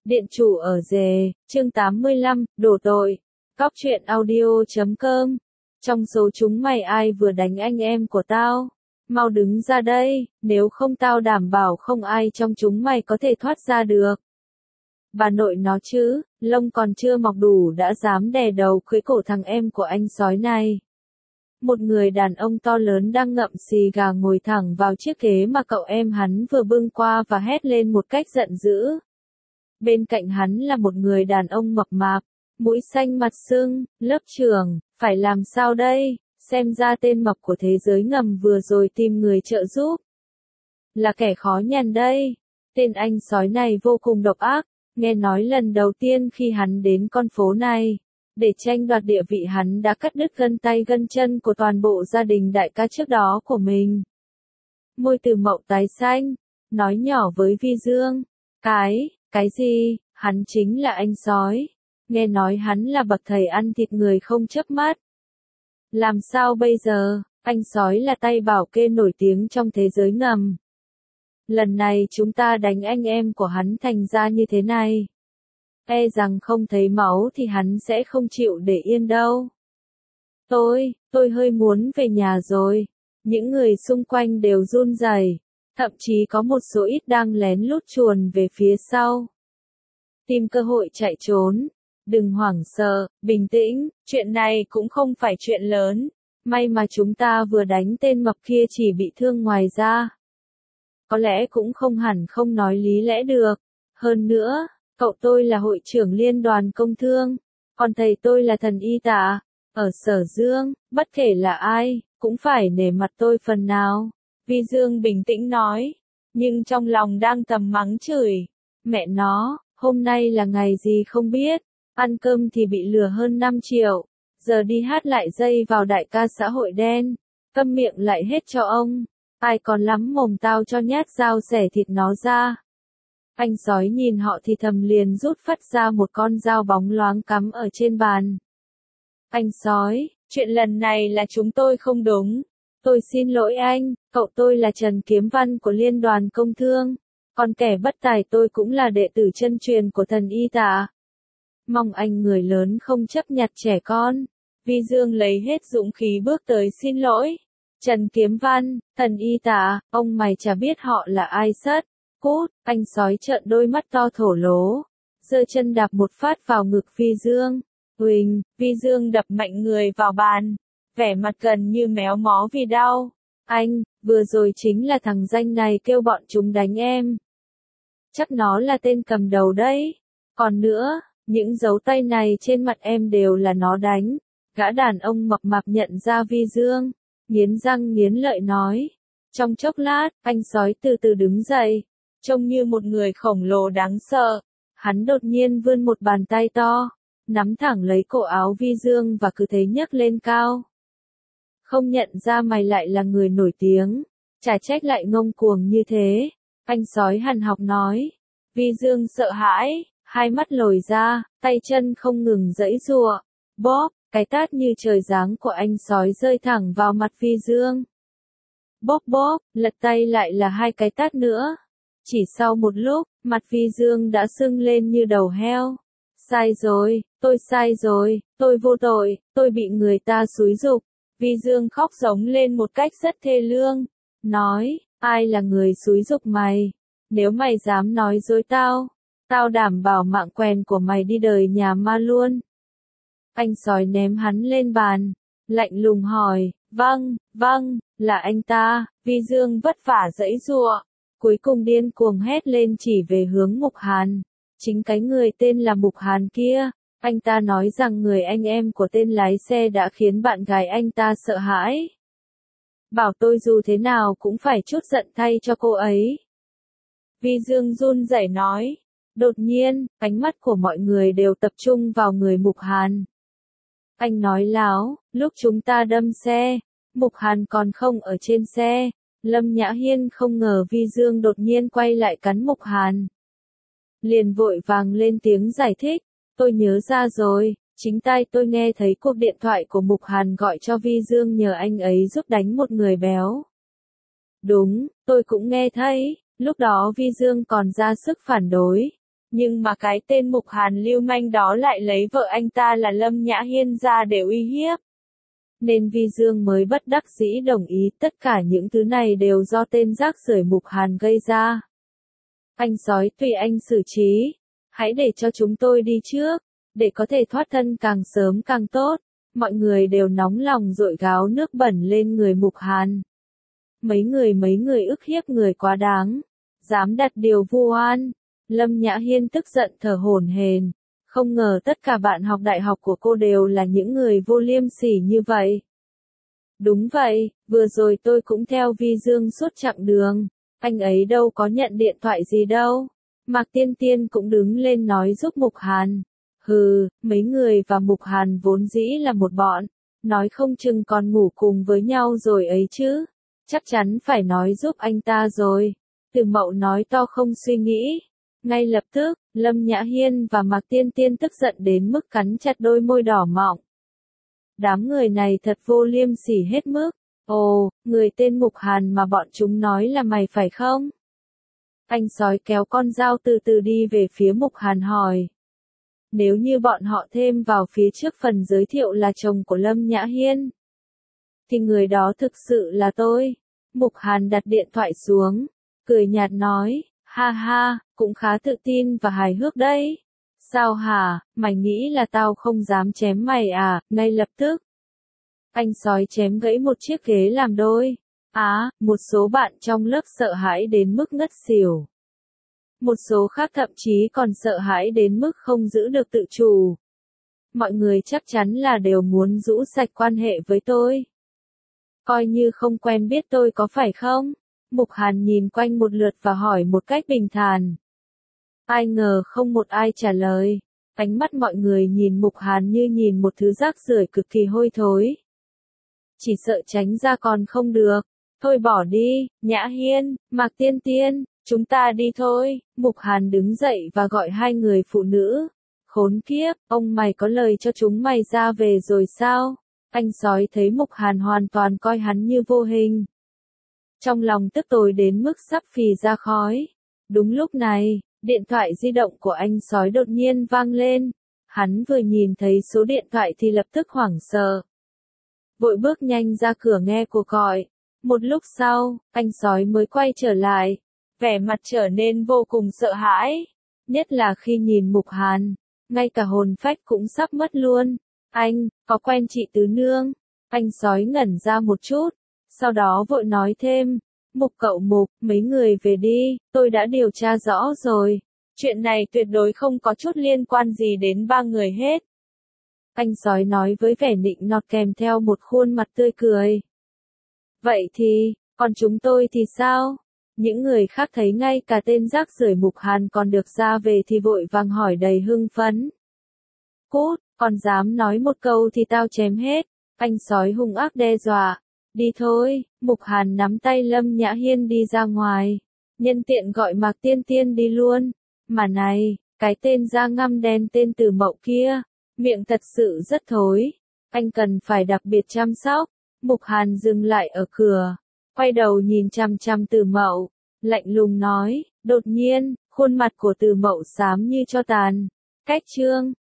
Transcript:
Điện chủ ở rề, chương 85, đổ tội. Cóc truyện audio.com. Trong số chúng mày ai vừa đánh anh em của tao? Mau đứng ra đây, nếu không tao đảm bảo không ai trong chúng mày có thể thoát ra được. Bà nội nó chứ, lông còn chưa mọc đủ đã dám đè đầu cưỡi cổ thằng em của anh sói này. Một người đàn ông to lớn đang ngậm xì gà ngồi thẳng vào chiếc ghế mà cậu em hắn vừa bưng qua và hét lên một cách giận dữ. Bên cạnh hắn là một người đàn ông mập mạp, mũi xanh mặt sưng, lớp trưởng, phải làm sao đây, xem ra tên mập của thế giới ngầm vừa rồi tìm người trợ giúp. Là kẻ khó nhằn đây, tên anh sói này vô cùng độc ác, nghe nói lần đầu tiên khi hắn đến con phố này, để tranh đoạt địa vị hắn đã cắt đứt gân tay gân chân của toàn bộ gia đình đại ca trước đó của mình. Môi Từ Mậu tái xanh, nói nhỏ với Vi Dương, cái gì, hắn chính là anh sói, nghe nói hắn là bậc thầy ăn thịt người không chớp mắt. Làm sao bây giờ, anh sói là tay bảo kê nổi tiếng trong thế giới ngầm. Lần này chúng ta đánh anh em của hắn thành ra như thế này. E rằng không thấy máu thì hắn sẽ không chịu để yên đâu. Tôi hơi muốn về nhà rồi. Những người xung quanh đều run rẩy, thậm chí có một số ít đang lén lút chuồn về phía sau. Tìm cơ hội chạy trốn. Đừng hoảng sợ, bình tĩnh, chuyện này cũng không phải chuyện lớn. May mà chúng ta vừa đánh tên mập kia chỉ bị thương ngoài ra. Có lẽ cũng không hẳn không nói lý lẽ được. Hơn nữa, cậu tôi là hội trưởng liên đoàn công thương, còn thầy tôi là thần y tạ. Ở Sở Dương, bất kể là ai, cũng phải nể mặt tôi phần nào. Vi Dương bình tĩnh nói, nhưng trong lòng đang thầm mắng chửi. Mẹ nó, hôm nay là ngày gì không biết, ăn cơm thì bị lừa hơn 5 triệu, giờ đi hát lại dây vào đại ca xã hội đen, câm miệng lại hết cho ông, ai còn lắm mồm tao cho nhát dao xẻ thịt nó ra. Anh sói nhìn họ thì thầm liền rút phắt ra một con dao bóng loáng cắm ở trên bàn. Anh sói, chuyện lần này là chúng tôi không đúng. Tôi xin lỗi anh, cậu tôi là Trần Kiếm Văn của Liên đoàn Công Thương. Còn kẻ bất tài tôi cũng là đệ tử chân truyền của thần y tạ. Mong anh người lớn không chấp nhặt trẻ con. Vi Dương lấy hết dũng khí bước tới xin lỗi. Trần Kiếm Văn, thần y tạ, ông mày chả biết họ là ai sất. Cút, anh sói trợn đôi mắt to thổ lố. Giơ chân đạp một phát vào ngực Vi Dương. Huỳnh, Vi Dương đập mạnh người vào bàn. Vẻ mặt gần như méo mó vì đau. Anh, vừa rồi chính là thằng danh này kêu bọn chúng đánh em. Chắc nó là tên cầm đầu đấy. Còn nữa, những dấu tay này trên mặt em đều là nó đánh. Gã đàn ông mập mạp nhận ra Vi Dương, nghiến răng nghiến lợi nói. Trong chốc lát, anh sói từ từ đứng dậy, trông như một người khổng lồ đáng sợ. Hắn đột nhiên vươn một bàn tay to, nắm thẳng lấy cổ áo Vi Dương và cứ thế nhấc lên cao. Không nhận ra mày lại là người nổi tiếng, chả trách lại ngông cuồng như thế. Anh sói hằn học nói. Vi Dương sợ hãi, hai mắt lồi ra, tay chân không ngừng giãy giụa. Bóp, cái tát như trời giáng của anh sói rơi thẳng vào mặt Vi Dương. Bóp bóp, lật tay lại là hai cái tát nữa. Chỉ sau một lúc, mặt Vi Dương đã sưng lên như đầu heo. Sai rồi, tôi sai rồi, tôi vô tội, tôi bị người ta xúi giục. Vi Dương khóc giống lên một cách rất thê lương. Nói, ai là người xúi giục mày? Nếu mày dám nói dối tao đảm bảo mạng quèn của mày đi đời nhà ma luôn. Anh sói ném hắn lên bàn, lạnh lùng hỏi, vâng, là anh ta. Vi Dương vất vả giãy giụa, cuối cùng điên cuồng hét lên chỉ về hướng Mục Hàn. Chính cái người tên là Mục Hàn kia, anh ta nói rằng người anh em của tên lái xe đã khiến bạn gái anh ta sợ hãi. Bảo tôi dù thế nào cũng phải trút giận thay cho cô ấy. Vi Dương run rẩy nói. Đột nhiên, ánh mắt của mọi người đều tập trung vào người Mục Hàn. Anh nói láo, lúc chúng ta đâm xe, Mục Hàn còn không ở trên xe. Lâm Nhã Hiên không ngờ Vi Dương đột nhiên quay lại cắn Mục Hàn. Liền vội vàng lên tiếng giải thích. Tôi nhớ ra rồi, chính tai tôi nghe thấy cuộc điện thoại của Mục Hàn gọi cho Vi Dương nhờ anh ấy giúp đánh một người béo. Đúng, tôi cũng nghe thấy, lúc đó Vi Dương còn ra sức phản đối. Nhưng mà cái tên Mục Hàn lưu manh đó lại lấy vợ anh ta là Lâm Nhã Hiên ra để uy hiếp. Nên Vi Dương mới bất đắc dĩ đồng ý, tất cả những thứ này đều do tên rác rưởi Mục Hàn gây ra. Anh sói, tùy anh xử trí. Hãy để cho chúng tôi đi trước, để có thể thoát thân càng sớm càng tốt. Mọi người đều nóng lòng dội gáo nước bẩn lên người Mục Hàn. Mấy người ức hiếp người quá đáng, dám đặt điều vu oan. Lâm Nhã Hiên tức giận thở hổn hển, không ngờ tất cả bạn học đại học của cô đều là những người vô liêm sỉ như vậy. Đúng vậy, vừa rồi tôi cũng theo Vi Dương suốt chặng đường, anh ấy đâu có nhận điện thoại gì đâu. Mạc Tiên Tiên cũng đứng lên nói giúp Mục Hàn. Hừ, mấy người và Mục Hàn vốn dĩ là một bọn, nói không chừng còn ngủ cùng với nhau rồi ấy chứ. Chắc chắn phải nói giúp anh ta rồi. Từ Mậu nói to không suy nghĩ. Ngay lập tức, Lâm Nhã Hiên và Mạc Tiên Tiên tức giận đến mức cắn chặt đôi môi đỏ mọng. Đám người này thật vô liêm sỉ hết mức. Ồ, người tên Mục Hàn mà bọn chúng nói là mày phải không? Anh sói kéo con dao từ từ đi về phía Mục Hàn hỏi. Nếu như bọn họ thêm vào phía trước phần giới thiệu là chồng của Lâm Nhã Hiên, thì người đó thực sự là tôi. Mục Hàn đặt điện thoại xuống, cười nhạt nói, ha ha, cũng khá tự tin và hài hước đấy. Sao hả, mày nghĩ là tao không dám chém mày à? Ngay lập tức, anh sói chém gãy một chiếc ghế làm đôi. Một số bạn trong lớp sợ hãi đến mức ngất xỉu. Một số khác thậm chí còn sợ hãi đến mức không giữ được tự chủ. Mọi người chắc chắn là đều muốn rũ sạch quan hệ với tôi. Coi như không quen biết tôi có phải không? Mục Hàn nhìn quanh một lượt và hỏi một cách bình thản. Ai ngờ không một ai trả lời. Ánh mắt mọi người nhìn Mục Hàn như nhìn một thứ rác rưởi cực kỳ hôi thối. Chỉ sợ tránh ra còn không được. Thôi bỏ đi, Nhã Hiên, Mạc Tiên Tiên, chúng ta đi thôi. Mục Hàn đứng dậy và gọi hai người phụ nữ. Khốn kiếp, ông mày có lời cho chúng mày ra về rồi sao? Anh sói thấy Mục Hàn hoàn toàn coi hắn như vô hình. Trong lòng tức tối đến mức sắp phì ra khói. Đúng lúc này, điện thoại di động của anh sói đột nhiên vang lên. Hắn vừa nhìn thấy số điện thoại thì lập tức hoảng sợ. Vội bước nhanh ra cửa nghe cuộc gọi. Một lúc sau, anh sói mới quay trở lại. Vẻ mặt trở nên vô cùng sợ hãi. Nhất là khi nhìn Mục Hàn. Ngay cả hồn phách cũng sắp mất luôn. Anh, có quen chị Tứ Nương? Anh sói ngẩn ra một chút. Sau đó vội nói thêm. Mục cậu Mục, mấy người về đi, tôi đã điều tra rõ rồi. Chuyện này tuyệt đối không có chút liên quan gì đến ba người hết. Anh sói nói với vẻ nịnh nọt kèm theo một khuôn mặt tươi cười. Vậy thì, còn chúng tôi thì sao? Những người khác thấy ngay cả tên rác rưởi Mục Hàn còn được ra về thì vội vàng hỏi đầy hưng phấn. Cút, còn dám nói một câu thì tao chém hết. Anh sói hung ác đe dọa. Đi thôi, Mục Hàn nắm tay Lâm Nhã Hiên đi ra ngoài. Nhân tiện gọi Mạc Tiên Tiên đi luôn. Mà này, cái tên da ngăm đen tên Từ Mậu kia, miệng thật sự rất thối. Anh cần phải đặc biệt chăm sóc. Mục Hàn dừng lại ở cửa, quay đầu nhìn chằm chằm Từ Mậu, lạnh lùng nói, đột nhiên, khuôn mặt của Từ Mậu xám như tro tàn. Cách chương